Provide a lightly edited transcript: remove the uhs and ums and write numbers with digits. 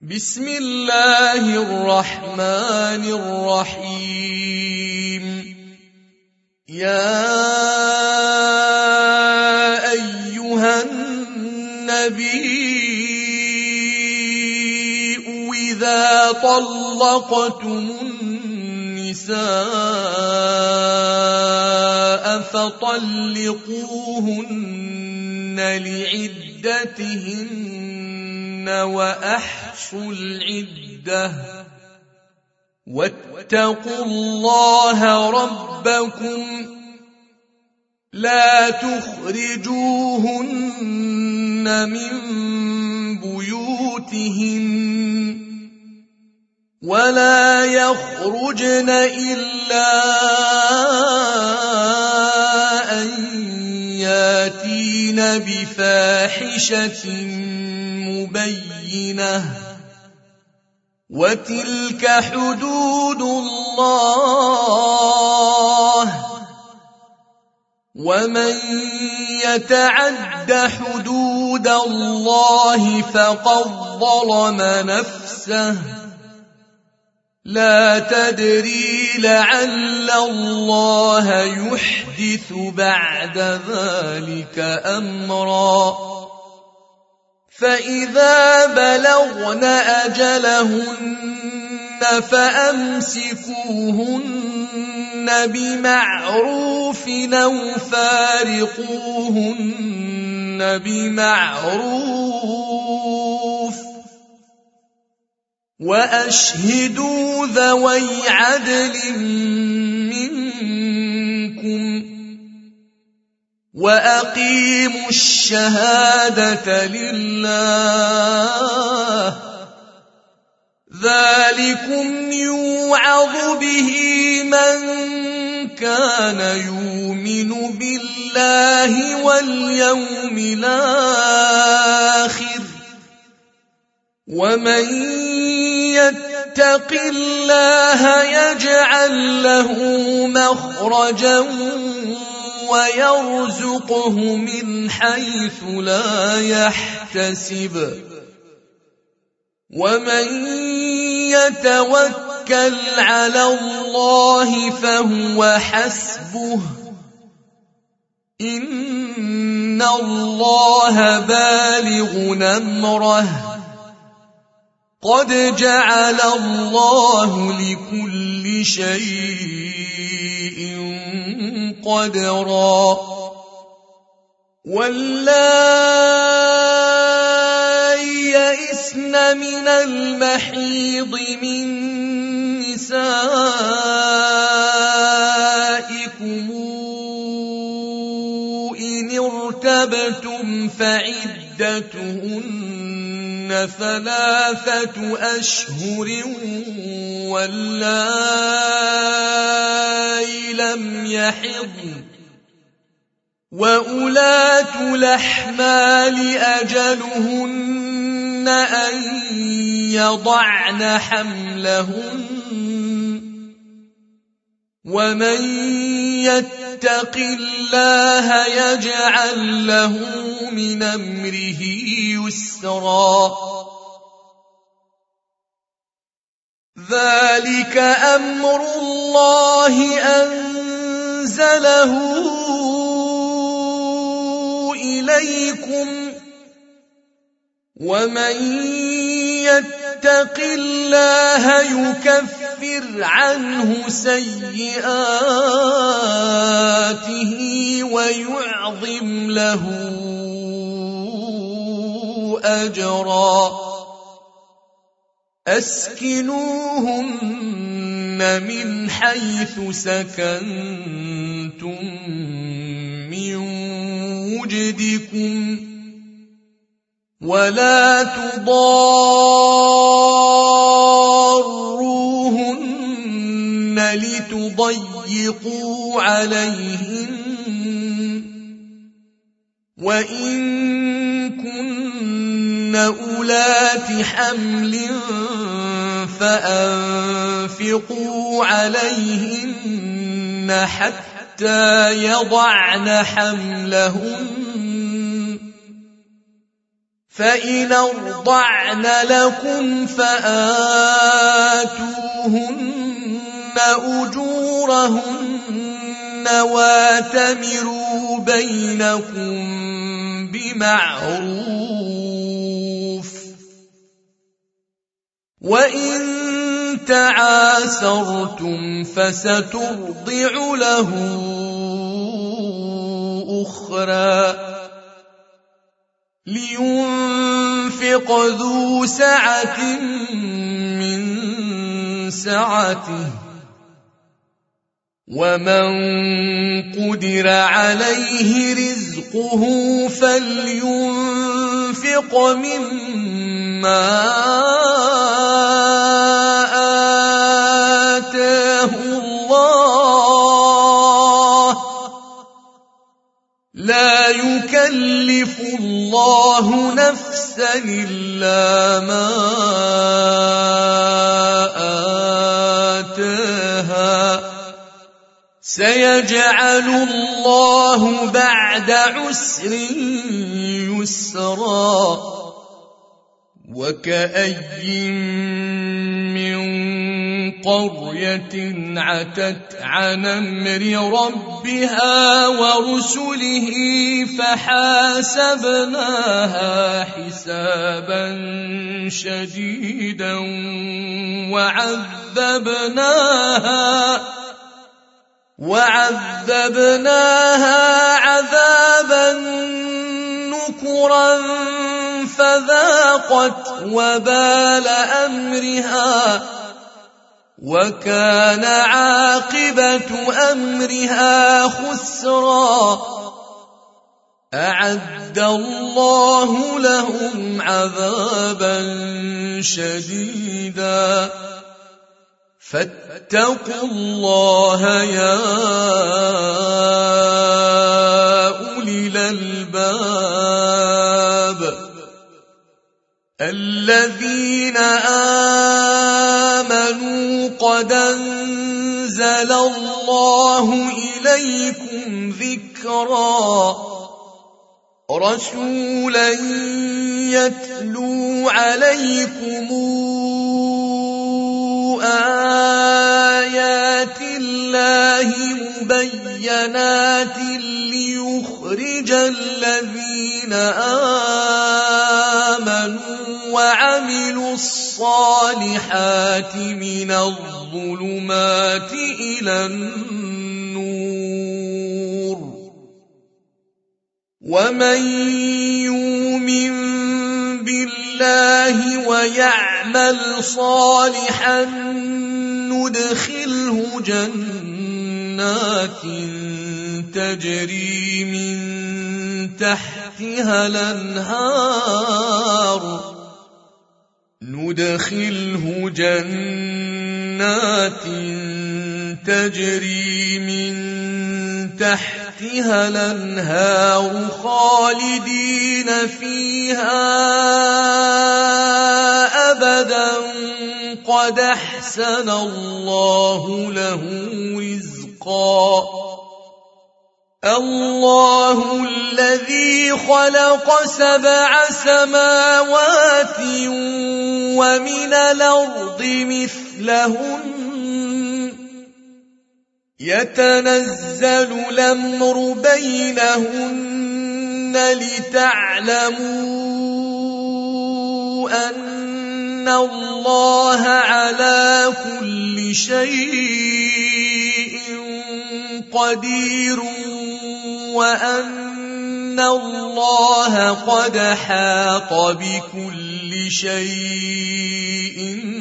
بسم الله الرحمن الرحيم. يا أيها النبي إذا طلقتم النساء فطلقوهن لعدتهن وأحصوا العدة واتقوا الله ربكم لا تخرجوهن من بيوتهن ولا يخرجن إلا أن ياتين بفاحشة مبينة وتلك حدود الله ومن يتعد حدود الله فقد ظلم نفسه لا تدري لعل الله يحدث بعد ذلك أمرا فإذا بلغن أجلهن فأمسكوهن بمعروف أو فارقوهن بمعروف وأشهدوا ذوي عدل منكم وأقيموا الشهادة لله ذلكم يوعظ به من كان يؤمن بالله واليوم الآخر ومن يتق الله يجعل له مخرجا ويرزقه من حيث لا يحتسب ومن يتوكل على الله فهو حسبه إن الله بالغ أمره قد جعل الله لكل شيء قدرا واللائي يئسن من المحيض من نسائكم إن ارتبتم فعدتهن 3 أشهر واللائي لم يحضن وأولاة الأحمال أجلهن أن يضعن حملهن ومن يتق الله يجعل له من أمره يسرا ذلك أمر الله أنزله إليكم ومن يتق الله يكفر عنه سيئاته ويعظم له أجرا أسكنوهن من حيث سكنتم من وجدكم ولا تضاروهن لتضيقوا عليهن وإن كن أولات حمل فأنفقوا عليهن حتى يضعن حملهن فإن أرضعن لكم فآتوهن أجورهن واتمروا بينكم بمعروف وإن تعاسرتم فسترضع له أخرى لينفق ذو سعة من سعته ومن قدر عليه رزقه فلينفق مما آتاه الله لا يكلف الله نفسا إلا ما آتاها سيجعل الله بعد عسر يسرا وكأي من قرية عتت عن أمر ربها ورسله فحاسبناها حسابا شديدا وعذبناها عذابا نكرا فذاقت وبال أمرها وكان عاقبة أمرها خسرا أعد الله لهم عذابا شديدا فاتقوا الله يا أولي الألباب الذين آمنوا قد أنزل الله إليكم ذكرا رسولا يتلو عليكم آيات الله مبينات ليخرج الذين آمنوا وعملوا الصالحات من الظلمات إلى النور ومن يؤمن بالله ويعمل صالحا ندخله جنات تجري من تحتها الأنهار تجري من تحتها الأنهار خالدين فيها أبدا قد أحسن الله له رزقا الله الذي خلق 7 سماوات ومن الأرض مثلهن يتنزل الأمر بينهن لتعلموا أن الله على كل شيء قدير وأن الله قد حاط بكل شيء